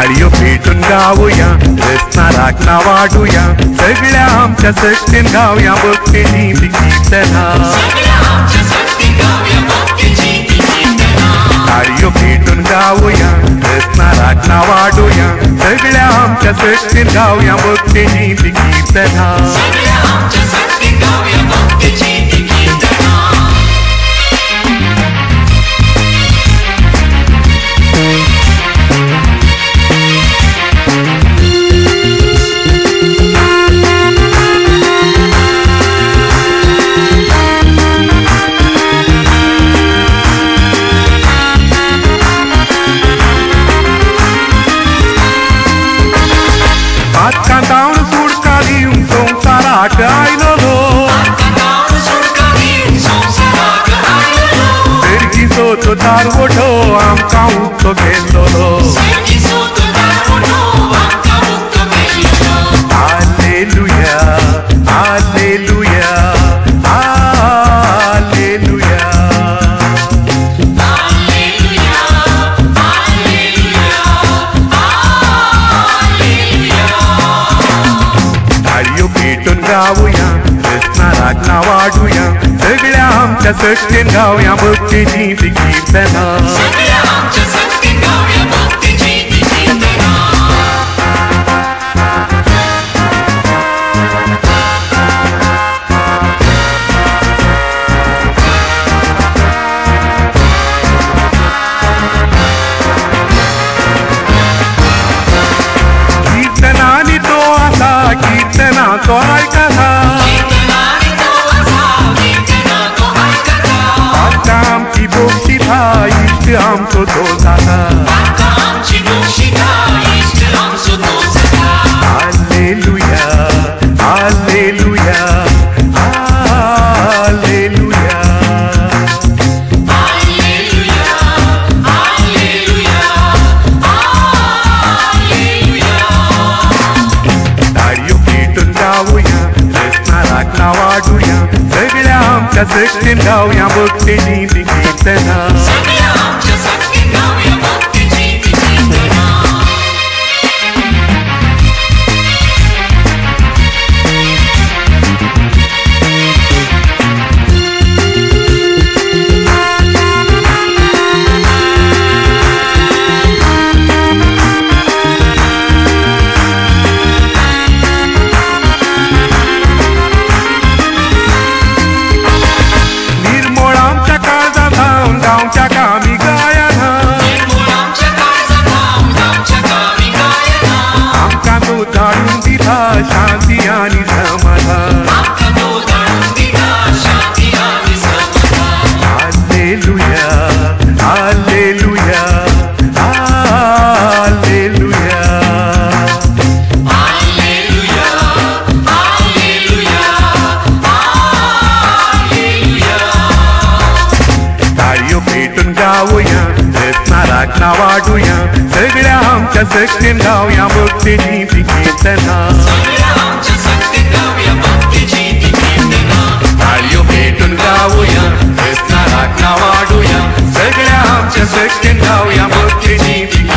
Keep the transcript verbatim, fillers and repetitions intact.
टाळीओ पेटून गाऊया, रत्ना राखना वाढूया, सगळ्या आमच्या सष्टीन गाऊया भक्तीची कीर्तना. टाळीओ पेटून गाऊया, रत्ना राखना वाढूया, सगळ्या आमच्या सष्टीन गाऊया भक्तीची कीर्तना. कांदावण सुडका दिवून संसाराक आयलो, सर्गीचो तो दारवटो आमकां उक्तो केल्लो. Hallelujah hallelujah hallelujah. पेटून गाऊया, रत्ना राखना वाढूया, सगळ्या आमच्या सष्टीन गाऊया भक्तीची कीर्तना. कीर्तनानी तो असा कीर्तना तो ऐकता, आता आमची बोक्षिता इष्ट आमचो तो जाता. Hallelujah hallelujah hallelujah. टाळीओ पेटून गाऊया, रत्ना राखना वाढूया, सगळ्या आमच्या सष्टीन गाऊया भक्तीची कीर्तना. गावच्या कामी गायना, आमकां तूं धाडून दिला शांती आनी समाधान. Hallelujah hallelujah hallelujah. टाळीओ पेटून गाऊया, रत्ना राखना वाढूया, सगळ्या आमच्या सष्टीन गाऊया भक्तीची कीर्तना. टाळीओ पेटून गाऊया, रत्ना राखना वाढूया, सगळ्या आमच्या सष्टीन गाऊया भक्तीची